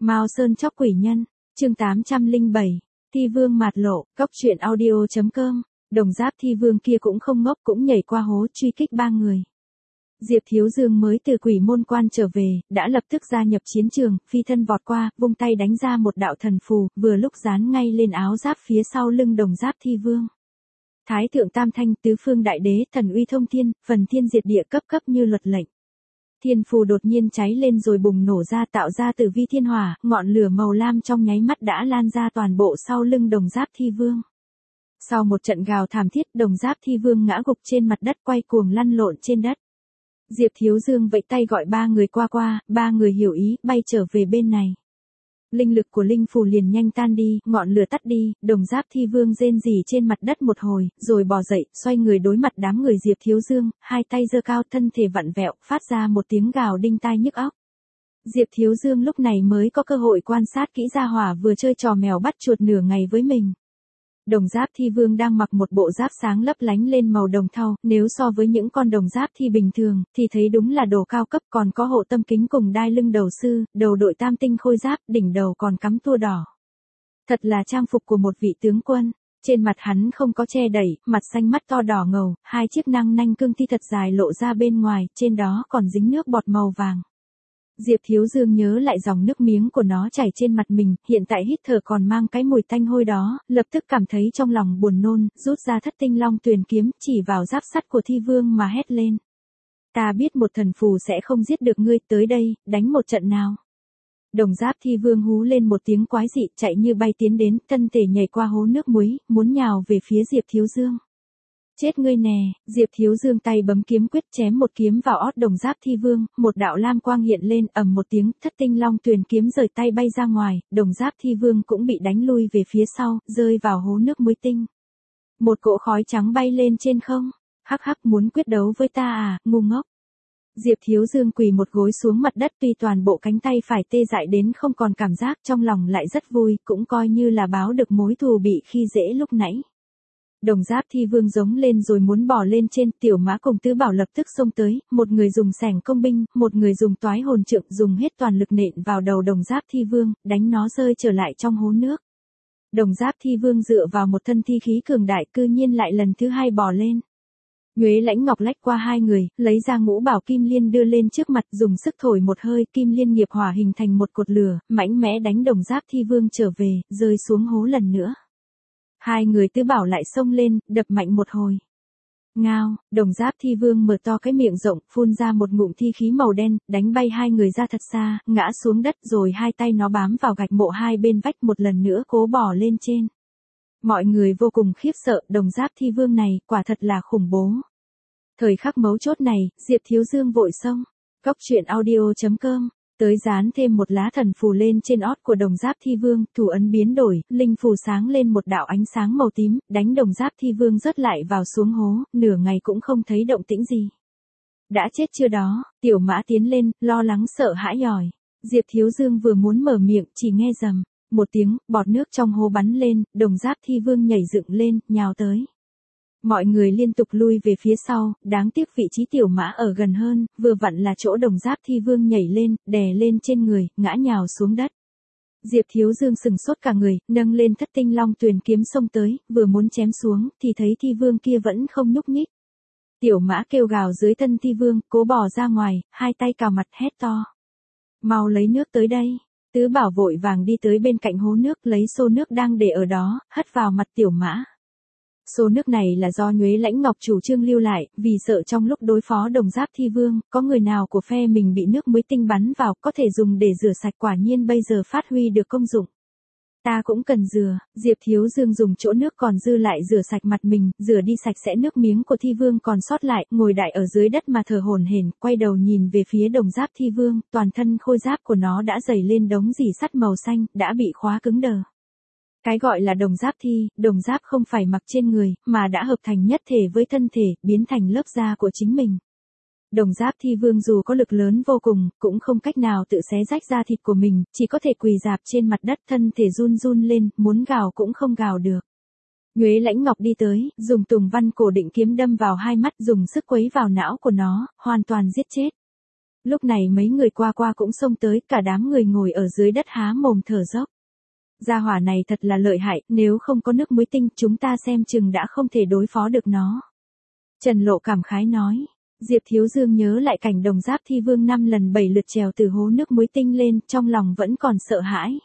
Mao Sơn chóc quỷ nhân, chương 807, Thi Vương mạt lộ, cóc truyện audio.com, Đồng Giáp Thi Vương kia cũng không ngốc cũng nhảy qua hố truy kích ba người. Diệp Thiếu Dương mới từ quỷ môn quan trở về, đã lập tức gia nhập chiến trường, phi thân vọt qua, vung tay đánh ra một đạo thần phù, vừa lúc dán ngay lên áo giáp phía sau lưng Đồng Giáp Thi Vương. Thái thượng tam thanh, tứ phương đại đế, thần uy thông thiên, phần thiên diệt địa cấp cấp như luật lệnh. Thiên phù đột nhiên cháy lên rồi bùng nổ ra tạo ra tử vi thiên hỏa, ngọn lửa màu lam trong nháy mắt đã lan ra toàn bộ sau lưng Đồng Giáp Thi Vương. Sau một trận gào thảm thiết, Đồng Giáp Thi Vương ngã gục trên mặt đất quay cuồng lăn lộn trên đất. Diệp Thiếu Dương vẫy tay gọi ba người qua, ba người hiểu ý, bay trở về bên này. Linh lực của linh phù liền nhanh tan đi, ngọn lửa tắt đi, Đồng Giáp Thi Vương rên rỉ trên mặt đất một hồi, rồi bò dậy, xoay người đối mặt đám người Diệp Thiếu Dương, hai tay giơ cao, thân thể vặn vẹo, phát ra một tiếng gào đinh tai nhức óc. Diệp Thiếu Dương lúc này mới có cơ hội quan sát kỹ gia hỏa vừa chơi trò mèo bắt chuột nửa ngày với mình. Đồng Giáp Thi Vương đang mặc một bộ giáp sáng lấp lánh lên màu đồng thau, nếu so với những con đồng giáp thi bình thường, thì thấy đúng là đồ cao cấp, còn có hộ tâm kính cùng đai lưng đầu sư, đầu đội tam tinh khôi giáp, đỉnh đầu còn cắm tua đỏ. Thật là trang phục của một vị tướng quân, trên mặt hắn không có che đẩy, mặt xanh mắt to đỏ ngầu, hai chiếc răng nanh cương thi thật dài lộ ra bên ngoài, trên đó còn dính nước bọt màu vàng. Diệp Thiếu Dương nhớ lại dòng nước miếng của nó chảy trên mặt mình, hiện tại hít thở còn mang cái mùi tanh hôi đó, lập tức cảm thấy trong lòng buồn nôn, rút ra Thất Tinh Long Tuyền kiếm, chỉ vào giáp sắt của Thi Vương mà hét lên. Ta biết một thần phù sẽ không giết được ngươi, tới đây, đánh một trận nào. Đồng Giáp Thi Vương hú lên một tiếng quái dị, chạy như bay tiến đến, thân thể nhảy qua hố nước muối, muốn nhào về phía Diệp Thiếu Dương. Chết ngươi nè, Diệp Thiếu Dương tay bấm kiếm quyết chém một kiếm vào ót Đồng Giáp Thi Vương, một đạo lam quang hiện lên, ầm một tiếng, Thất Tinh Long Tuyền kiếm rời tay bay ra ngoài, Đồng Giáp Thi Vương cũng bị đánh lui về phía sau, rơi vào hố nước muối tinh. Một cỗ khói trắng bay lên trên không, hắc hắc muốn quyết đấu với ta à, ngu ngốc. Diệp Thiếu Dương quỳ một gối xuống mặt đất, tuy toàn bộ cánh tay phải tê dại đến không còn cảm giác, trong lòng lại rất vui, cũng coi như là báo được mối thù bị khi dễ lúc nãy. Đồng Giáp Thi Vương giống lên rồi muốn bỏ lên trên, Tiểu Mã cùng Tứ Bảo lập tức xông tới, một người dùng sẻng công binh, một người dùng toái hồn trượng, dùng hết toàn lực nện vào đầu Đồng Giáp Thi Vương, đánh nó rơi trở lại trong hố nước. Đồng Giáp Thi Vương dựa vào một thân thi khí cường đại, cư nhiên lại lần thứ hai bò lên. Nhuế Lãnh Ngọc lách qua hai người, lấy ra ngũ bảo kim liên đưa lên trước mặt, dùng sức thổi một hơi, kim liên nghiệp hỏa hình thành một cột lửa, mãnh mẽ đánh Đồng Giáp Thi Vương trở về, rơi xuống hố lần nữa. Hai người Tứ Bảo lại xông lên, đập mạnh một hồi. Ngao, Đồng Giáp Thi Vương mở to cái miệng rộng, phun ra một ngụm thi khí màu đen, đánh bay hai người ra thật xa, ngã xuống đất rồi hai tay nó bám vào gạch mộ hai bên vách một lần nữa cố bò lên trên. Mọi người vô cùng khiếp sợ, Đồng Giáp Thi Vương này, quả thật là khủng bố. Thời khắc mấu chốt này, Diệp Thiếu Dương vội xông, cóc truyện audio.com. Tới dán thêm một lá thần phù lên trên ót của Đồng Giáp Thi Vương, thủ ấn biến đổi, linh phù sáng lên một đạo ánh sáng màu tím, đánh Đồng Giáp Thi Vương rớt lại vào xuống hố, nửa ngày cũng không thấy động tĩnh gì. Đã chết chưa đó, Tiểu Mã tiến lên, lo lắng sợ hãi nhòi. Diệp Thiếu Dương vừa muốn mở miệng, chỉ nghe rầm một tiếng, bọt nước trong hố bắn lên, Đồng Giáp Thi Vương nhảy dựng lên, nhào tới. Mọi người liên tục lui về phía sau, đáng tiếc vị trí Tiểu Mã ở gần hơn, vừa vặn là chỗ Đồng Giáp Thi Vương nhảy lên, đè lên trên người, ngã nhào xuống đất. Diệp Thiếu Dương sừng sốt cả người, nâng lên Thất Tinh Long Tuyền kiếm xông tới, vừa muốn chém xuống, thì thấy Thi Vương kia vẫn không nhúc nhích. Tiểu Mã kêu gào dưới thân Thi Vương, cố bò ra ngoài, hai tay cào mặt hét to. Mau lấy nước tới đây. Tứ Bảo vội vàng đi tới bên cạnh hố nước, lấy xô nước đang để ở đó, hất vào mặt Tiểu Mã. Xô nước này là do Nhuế Lãnh Ngọc chủ trương lưu lại, vì sợ trong lúc đối phó Đồng Giáp Thi Vương, có người nào của phe mình bị nước muối tinh bắn vào, có thể dùng để rửa sạch, quả nhiên bây giờ phát huy được công dụng. Ta cũng cần rửa, Diệp Thiếu Dương dùng chỗ nước còn dư lại rửa sạch mặt mình, rửa đi sạch sẽ nước miếng của Thi Vương còn sót lại, ngồi đại ở dưới đất mà thở hổn hển, quay đầu nhìn về phía Đồng Giáp Thi Vương, toàn thân khôi giáp của nó đã dày lên đống rỉ sắt màu xanh, đã bị khóa cứng đờ. Cái gọi là đồng giáp thi, đồng giáp không phải mặc trên người, mà đã hợp thành nhất thể với thân thể, biến thành lớp da của chính mình. Đồng Giáp Thi Vương dù có lực lớn vô cùng, cũng không cách nào tự xé rách da thịt của mình, chỉ có thể quỳ rạp trên mặt đất, thân thể run run lên, muốn gào cũng không gào được. Nhuế Lãnh Ngọc đi tới, dùng Tùng Văn Cổ Định kiếm đâm vào hai mắt, dùng sức quấy vào não của nó, hoàn toàn giết chết. Lúc này mấy người qua qua cũng xông tới, cả đám người ngồi ở dưới đất há mồm thở dốc. Gia hỏa này thật là lợi hại, nếu không có nước muối tinh chúng ta xem chừng đã không thể đối phó được nó. Trần Lộ cảm khái nói. Diệp Thiếu Dương nhớ lại cảnh Đồng Giáp Thi Vương 5 lần 7 lượt trèo từ hố nước muối tinh lên, trong lòng vẫn còn sợ hãi.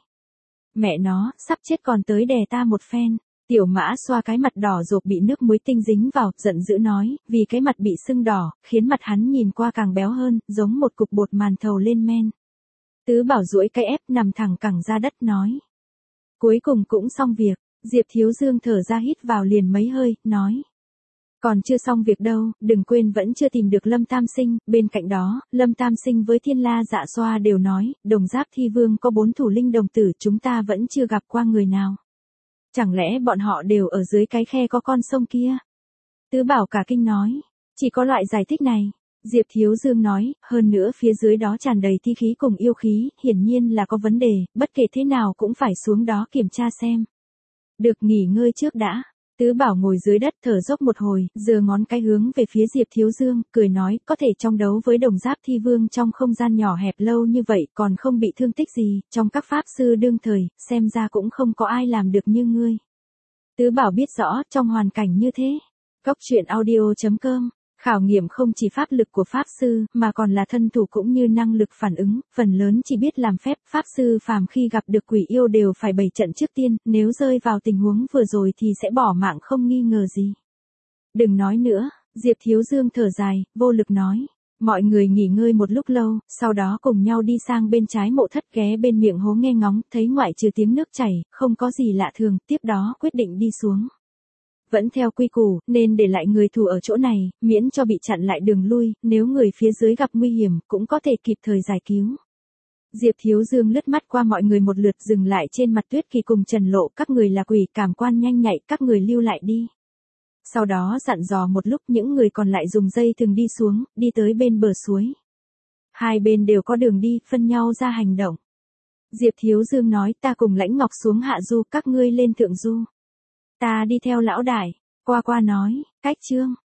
Mẹ nó, sắp chết còn tới đè ta một phen. Tiểu Mã xoa cái mặt đỏ rộp bị nước muối tinh dính vào, giận dữ nói, vì cái mặt bị sưng đỏ, khiến mặt hắn nhìn qua càng béo hơn, giống một cục bột màn thầu lên men. Tứ Bảo duỗi cái ép nằm thẳng cẳng ra đất nói. Cuối cùng cũng xong việc, Diệp Thiếu Dương thở ra hít vào liền mấy hơi, nói. Còn chưa xong việc đâu, đừng quên vẫn chưa tìm được Lâm Tam Sinh, bên cạnh đó, Lâm Tam Sinh với Thiên La Dạ Xoa đều nói, Đồng Giáp Thi Vương có 4 thủ linh đồng tử chúng ta vẫn chưa gặp qua người nào. Chẳng lẽ bọn họ đều ở dưới cái khe có con sông kia? Tứ Bảo cả kinh nói, chỉ có loại giải thích này. Diệp Thiếu Dương nói, hơn nữa phía dưới đó tràn đầy thi khí cùng yêu khí, hiển nhiên là có vấn đề, bất kể thế nào cũng phải xuống đó kiểm tra xem. Được nghỉ ngơi trước đã. Tứ Bảo ngồi dưới đất thở dốc một hồi, giơ ngón cái hướng về phía Diệp Thiếu Dương, cười nói, có thể trong đấu với Đồng Giáp Thi Vương trong không gian nhỏ hẹp lâu như vậy còn không bị thương tích gì, trong các pháp sư đương thời, xem ra cũng không có ai làm được như ngươi. Tứ Bảo biết rõ, trong hoàn cảnh như thế, Cốc truyện audio.com, khảo nghiệm không chỉ pháp lực của pháp sư, mà còn là thân thủ cũng như năng lực phản ứng, phần lớn chỉ biết làm phép, pháp sư phàm khi gặp được quỷ yêu đều phải bày trận trước tiên, nếu rơi vào tình huống vừa rồi thì sẽ bỏ mạng không nghi ngờ gì. Đừng nói nữa, Diệp Thiếu Dương thở dài, vô lực nói. Mọi người nghỉ ngơi một lúc lâu, sau đó cùng nhau đi sang bên trái mộ thất ghé bên miệng hố nghe ngóng, thấy ngoại trừ tiếng nước chảy, không có gì lạ thường, tiếp đó quyết định đi xuống. Vẫn theo quy củ, nên để lại người thủ ở chỗ này, miễn cho bị chặn lại đường lui, nếu người phía dưới gặp nguy hiểm, cũng có thể kịp thời giải cứu. Diệp Thiếu Dương lướt mắt qua mọi người một lượt dừng lại trên mặt Tuyết Kỳ cùng Trần Lộ, các người là quỷ, cảm quan nhanh nhạy, các người lưu lại đi. Sau đó dặn dò một lúc những người còn lại dùng dây thừng đi xuống, đi tới bên bờ suối. Hai bên đều có đường đi, phân nhau ra hành động. Diệp Thiếu Dương nói, ta cùng Lãnh Ngọc xuống hạ du, các ngươi lên thượng du. Ta đi theo lão đại, qua qua nói, cách chương.